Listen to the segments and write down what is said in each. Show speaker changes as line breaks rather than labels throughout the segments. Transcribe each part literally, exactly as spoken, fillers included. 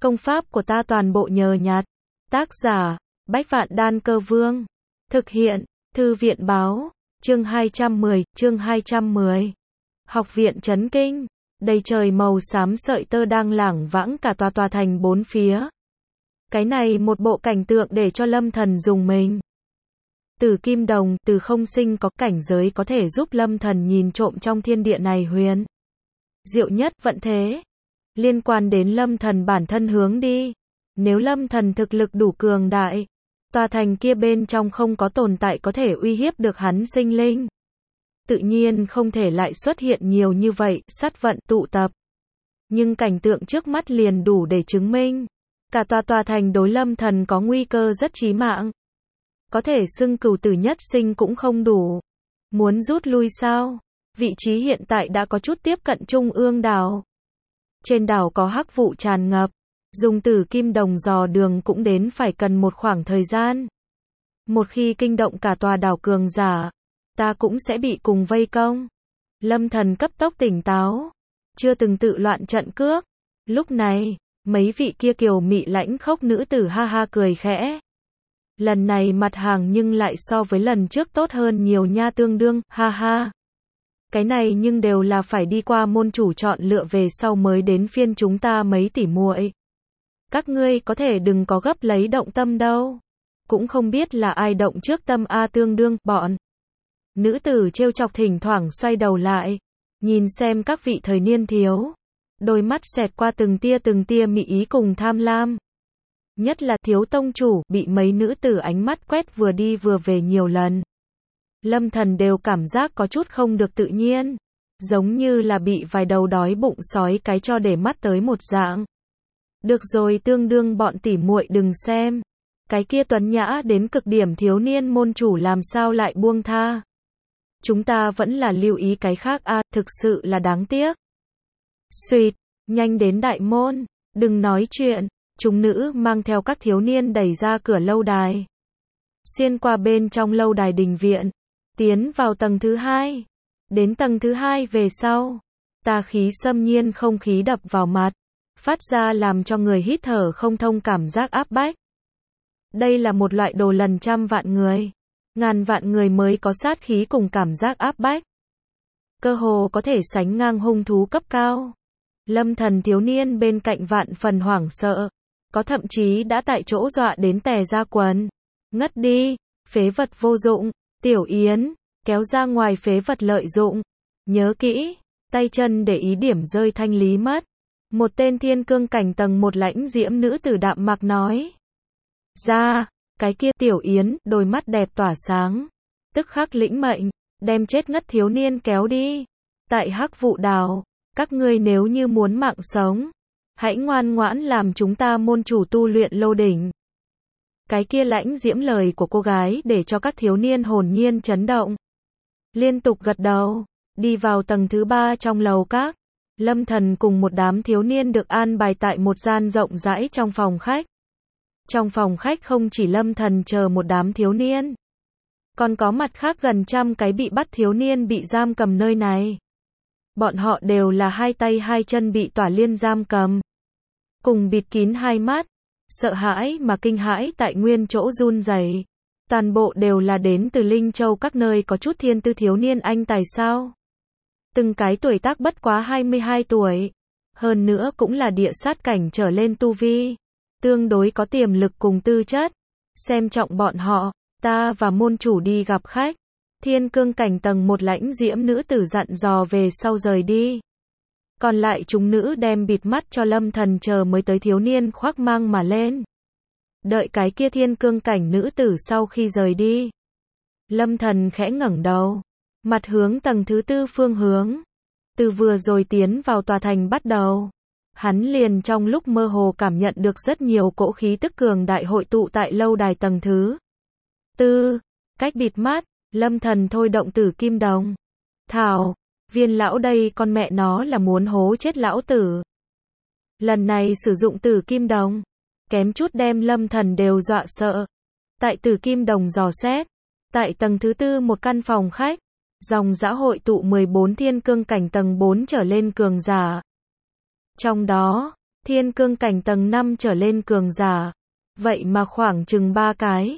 Công pháp của ta toàn bộ nhờ nhặt. Tác giả, Bách Vạn Đan Cơ Vương. Thực hiện, Thư viện Báo. Chương hai trăm mười, chương hai trăm mười. Học viện chấn kinh. Đầy trời màu xám sợi tơ đang lảng vãng cả tòa tòa thành bốn phía. Cái này một bộ cảnh tượng để cho Lâm Thần dùng mình. Từ kim đồng, từ không sinh có cảnh giới có thể giúp Lâm Thần nhìn trộm trong thiên địa này huyền. Diệu nhất vận thế. Liên quan đến Lâm Thần bản thân hướng đi. Nếu Lâm Thần thực lực đủ cường đại, tòa thành kia bên trong không có tồn tại có thể uy hiếp được hắn sinh linh. Tự nhiên không thể lại xuất hiện nhiều như vậy, sát vận tụ tập. Nhưng cảnh tượng trước mắt liền đủ để chứng minh. Cả tòa tòa thành đối Lâm Thần có nguy cơ rất chí mạng. Có thể xưng cửu tử nhất sinh cũng không đủ. Muốn rút lui sao? Vị trí hiện tại đã có chút tiếp cận trung ương đảo. Trên đảo có hắc vụ tràn ngập. Dùng tử kim đồng dò đường cũng đến phải cần một khoảng thời gian. Một khi kinh động cả tòa đảo cường giả, ta cũng sẽ bị cùng vây công. Lâm Thần cấp tốc tỉnh táo. Chưa từng tự loạn trận cước. Lúc này, mấy vị kia kiều mị lãnh khốc nữ tử ha ha cười khẽ. Lần này mặt hàng nhưng lại so với lần trước tốt hơn nhiều nha, tương đương, ha ha. Cái này nhưng đều là phải đi qua môn chủ chọn lựa về sau mới đến phiên chúng ta mấy tỷ muội. Các ngươi có thể đừng có gấp lấy động tâm đâu. Cũng không biết là ai động trước tâm a, tương đương, bọn. Nữ tử trêu chọc thỉnh thoảng xoay đầu lại. Nhìn xem các vị thời niên thiếu. Đôi mắt xẹt qua từng tia từng tia mị ý cùng tham lam. Nhất là thiếu tông chủ, bị mấy nữ tử ánh mắt quét vừa đi vừa về nhiều lần. Lâm Thần đều cảm giác có chút không được tự nhiên. Giống như là bị vài đầu đói bụng sói cái cho để mắt tới một dạng. Được rồi, tương đương bọn tỉ muội đừng xem. Cái kia tuấn nhã đến cực điểm thiếu niên môn chủ làm sao lại buông tha. Chúng ta vẫn là lưu ý cái khác a, à, thực sự là đáng tiếc. Xuyệt, nhanh đến đại môn, đừng nói chuyện. Chúng nữ mang theo các thiếu niên đẩy ra cửa lâu đài. Xuyên qua bên trong lâu đài đình viện. Tiến vào tầng thứ hai. Đến tầng thứ hai về sau. Tà khí xâm nhiên không khí đập vào mặt. Phát ra làm cho người hít thở không thông cảm giác áp bách. Đây là một loại đồ lần trăm vạn người. Ngàn vạn người mới có sát khí cùng cảm giác áp bách. Cơ hồ có thể sánh ngang hung thú cấp cao. Lâm Thần thiếu niên bên cạnh vạn phần hoảng sợ. Có thậm chí đã tại chỗ dọa đến tè ra quần. Ngất đi, phế vật vô dụng, Tiểu Yến, kéo ra ngoài phế vật lợi dụng. Nhớ kỹ, tay chân để ý điểm rơi thanh lý mất. Một tên thiên cương cảnh tầng một lãnh diễm nữ tử đạm mạc nói. Ra, cái kia Tiểu Yến, đôi mắt đẹp tỏa sáng. Tức khắc lĩnh mệnh, đem chết ngất thiếu niên kéo đi. Tại hắc vụ đào, các ngươi nếu như muốn mạng sống, hãy ngoan ngoãn làm chúng ta môn chủ tu luyện lô đỉnh. Cái kia lãnh diễm lời của cô gái để cho các thiếu niên hồn nhiên chấn động. Liên tục gật đầu, đi vào tầng thứ ba trong lầu các. Lâm Thần cùng một đám thiếu niên được an bài tại một gian rộng rãi trong phòng khách. Trong phòng khách không chỉ Lâm Thần chờ một đám thiếu niên, còn có mặt khác gần trăm cái bị bắt thiếu niên bị giam cầm nơi này. Bọn họ đều là hai tay hai chân bị tỏa liên giam cầm, cùng bịt kín hai mắt, sợ hãi mà kinh hãi tại nguyên chỗ run rẩy. Toàn bộ đều là đến từ Linh Châu các nơi có chút thiên tư thiếu niên anh tài sao. Từng cái tuổi tác bất quá hai mươi hai tuổi. Hơn nữa cũng là địa sát cảnh trở lên tu vi. Tương đối có tiềm lực cùng tư chất. Xem trọng bọn họ, ta và môn chủ đi gặp khách. Thiên cương cảnh tầng một lãnh diễm nữ tử dặn dò về sau rời đi. Còn lại chúng nữ đem bịt mắt cho Lâm Thần chờ mới tới thiếu niên khoác mang mà lên. Đợi cái kia thiên cương cảnh nữ tử sau khi rời đi. Lâm Thần khẽ ngẩng đầu. Mặt hướng tầng thứ tư phương hướng. Từ vừa rồi tiến vào tòa thành bắt đầu. Hắn liền trong lúc mơ hồ cảm nhận được rất nhiều cỗ khí tức cường đại hội tụ tại lâu đài tầng thứ tư. Cách bịt mắt, Lâm Thần thôi động tử kim đồng. Thảo, viên lão đây con mẹ nó là muốn hố chết lão tử. Lần này sử dụng tử kim đồng. Kém chút đem Lâm Thần đều dọa sợ. Tại tử kim đồng dò xét. Tại tầng thứ tư một căn phòng khách. Dòng dã hội tụ mười bốn thiên cương cảnh tầng bốn trở lên cường giả. Trong đó, Thiên cương cảnh tầng năm trở lên cường giả. Vậy mà khoảng chừng ba cái.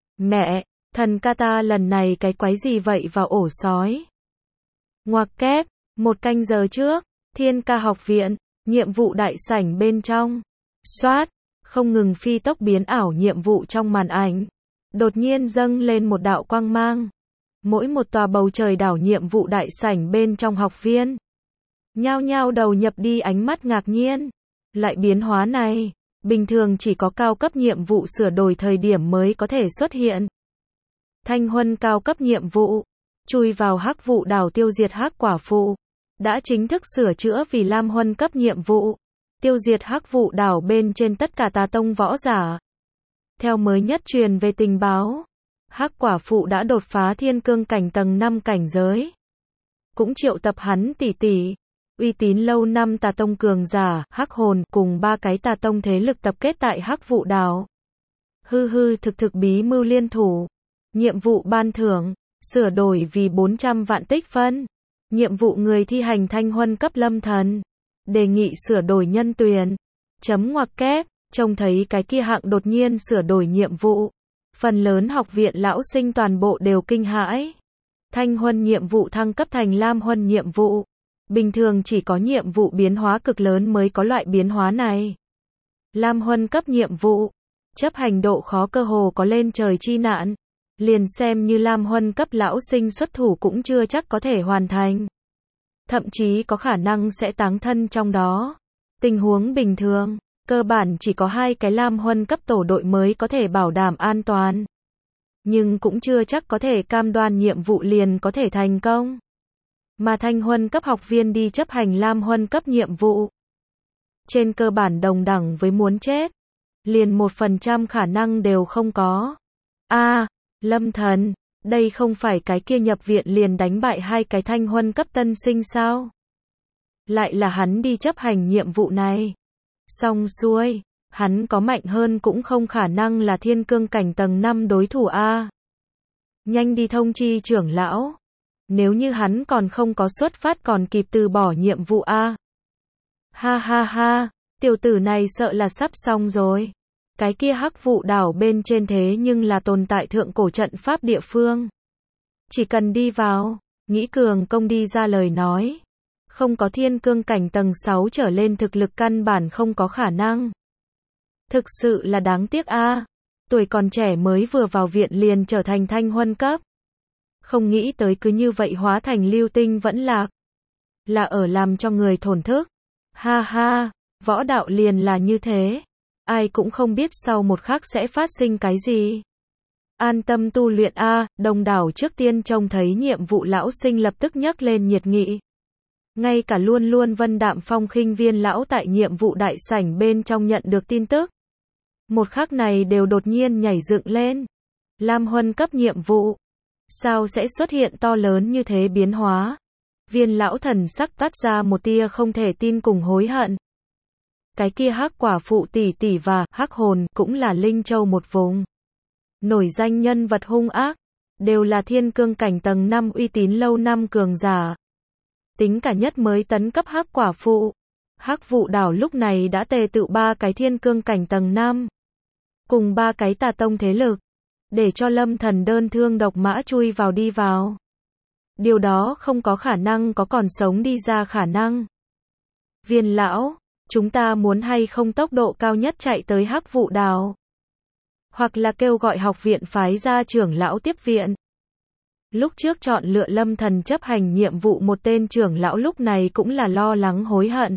Mẹ, thần ca ta lần này cái quái gì vậy vào ổ sói. Ngoặc kép, một canh giờ trước, Thiên Ca học viện, nhiệm vụ đại sảnh bên trong. Xoát, không ngừng phi tốc biến ảo nhiệm vụ trong màn ảnh. Đột nhiên dâng lên một đạo quang mang. Mỗi một tòa bầu trời đảo nhiệm vụ đại sảnh bên trong học viên. Nhao nhao đầu nhập đi ánh mắt ngạc nhiên. Loại biến hóa này, bình thường chỉ có cao cấp nhiệm vụ sửa đổi thời điểm mới có thể xuất hiện. Thanh huân cao cấp nhiệm vụ, chui vào hắc vụ đảo tiêu diệt hắc quả phụ, đã chính thức sửa chữa vì lam huân cấp nhiệm vụ, tiêu diệt hắc vụ đảo bên trên tất cả tà tông võ giả. Theo mới nhất truyền về tình báo, hắc quả phụ đã đột phá thiên cương cảnh tầng năm cảnh giới. Cũng triệu tập hắn tỷ tỷ, uy tín lâu năm tà tông cường giả, hắc hồn, cùng ba cái tà tông thế lực tập kết tại hắc vụ đảo. Hư hư thực thực bí mưu liên thủ. Nhiệm vụ ban thưởng, sửa đổi vì bốn trăm vạn tích phân. Nhiệm vụ người thi hành thanh huân cấp lâm thần. Đề nghị sửa đổi nhân tuyển. Chấm ngoặc kép, trông thấy cái kia hạng đột nhiên sửa đổi nhiệm vụ. Phần lớn học viện lão sinh toàn bộ đều kinh hãi. Thanh huân nhiệm vụ thăng cấp thành lam huân nhiệm vụ. Bình thường chỉ có nhiệm vụ biến hóa cực lớn mới có loại biến hóa này. Lam huân cấp nhiệm vụ, chấp hành độ khó cơ hồ có lên trời chi nạn. Liền xem như lam huân cấp lão sinh xuất thủ cũng chưa chắc có thể hoàn thành. Thậm chí có khả năng sẽ táng thân trong đó. Tình huống bình thường, cơ bản chỉ có hai cái lam huân cấp tổ đội mới có thể bảo đảm an toàn. Nhưng cũng chưa chắc có thể cam đoan nhiệm vụ liền có thể thành công. Mà thanh huân cấp học viên đi chấp hành lam huân cấp nhiệm vụ. Trên cơ bản đồng đẳng với muốn chết. Liền một phần trăm khả năng đều không có. A, à, lâm thần, đây không phải cái kia nhập viện liền đánh bại hai cái thanh huân cấp tân sinh sao? Lại là hắn đi chấp hành nhiệm vụ này. Xong xuôi, hắn có mạnh hơn cũng không khả năng là thiên cương cảnh tầng năm đối thủ A. Nhanh đi thông chi trưởng lão. Nếu như hắn còn không có xuất phát còn kịp từ bỏ nhiệm vụ A. Ha ha ha, tiểu tử này sợ là sắp xong rồi. Cái kia hắc vụ đảo bên trên thế nhưng là tồn tại thượng cổ trận pháp địa phương. Chỉ cần đi vào, nghĩ cường công đi ra lời nói. Không có thiên cương cảnh tầng sáu trở lên thực lực căn bản không có khả năng. Thực sự là đáng tiếc a. Tuổi còn trẻ mới vừa vào viện liền trở thành thanh huân cấp. Không nghĩ tới cứ như vậy hóa thành lưu tinh vẫn lạc. Là ở làm cho người thổn thức. Ha ha, võ đạo liền là như thế. Ai cũng không biết sau một khắc sẽ phát sinh cái gì. An tâm tu luyện a, đông đảo trước tiên trông thấy nhiệm vụ lão sinh lập tức nhấc lên nhiệt nghị. Ngay cả luôn luôn vân đạm phong khinh viên lão tại nhiệm vụ đại sảnh bên trong nhận được tin tức. Một khắc này đều đột nhiên nhảy dựng lên. Lam huân cấp nhiệm vụ. Sao sẽ xuất hiện to lớn như thế biến hóa? Viên lão thần sắc toát ra một tia không thể tin cùng hối hận. Cái kia hắc quả phụ tỷ tỷ và hắc hồn cũng là Linh Châu một vùng. Nổi danh nhân vật hung ác. Đều là thiên cương cảnh tầng năm uy tín lâu năm cường giả. Tính cả nhất mới tấn cấp hắc quả phụ. Hắc vụ đảo lúc này đã tề tựu ba cái thiên cương cảnh tầng năm. Cùng ba cái tà tông thế lực. Để cho lâm thần đơn thương độc mã chui vào đi vào. Điều đó không có khả năng có còn sống đi ra khả năng. Viên lão, chúng ta muốn hay không tốc độ cao nhất chạy tới hắc vụ đảo. Hoặc là kêu gọi học viện phái ra trưởng lão tiếp viện. Lúc trước chọn lựa lâm thần chấp hành nhiệm vụ một tên trưởng lão lúc này cũng là lo lắng hối hận.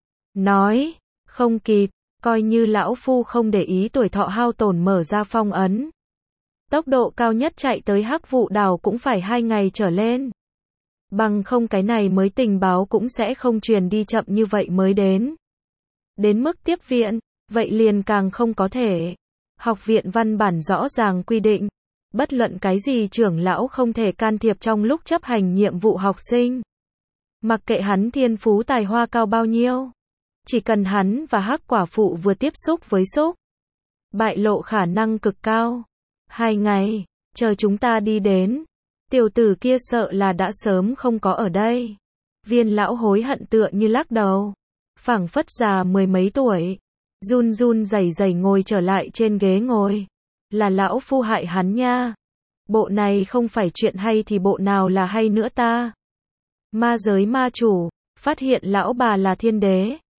Nói, không kịp, coi như lão phu không để ý tuổi thọ hao tổn mở ra phong ấn. Tốc độ cao nhất chạy tới hắc vụ đảo cũng phải hai ngày trở lên. Bằng không cái này mới tình báo cũng sẽ không truyền đi chậm như vậy mới đến. Đến mức tiếp viện, vậy liền càng không có thể. Học viện văn bản rõ ràng quy định. Bất luận cái gì trưởng lão không thể can thiệp trong lúc chấp hành nhiệm vụ học sinh. Mặc kệ hắn thiên phú tài hoa cao bao nhiêu. Chỉ cần hắn và hắc quả phụ vừa tiếp xúc với xúc. Bại lộ khả năng cực cao. Hai ngày, chờ chúng ta đi đến. Tiểu tử kia sợ là đã sớm không có ở đây. Viên lão hối hận tựa như lắc đầu. phảng phất già mười mấy tuổi, run run rẩy rẩy ngồi trở lại trên ghế ngồi. Là lão phu hại hắn nha. Bộ này không phải chuyện hay thì bộ nào là hay nữa ta? Ma giới ma chủ, phát hiện lão bà là thiên đế.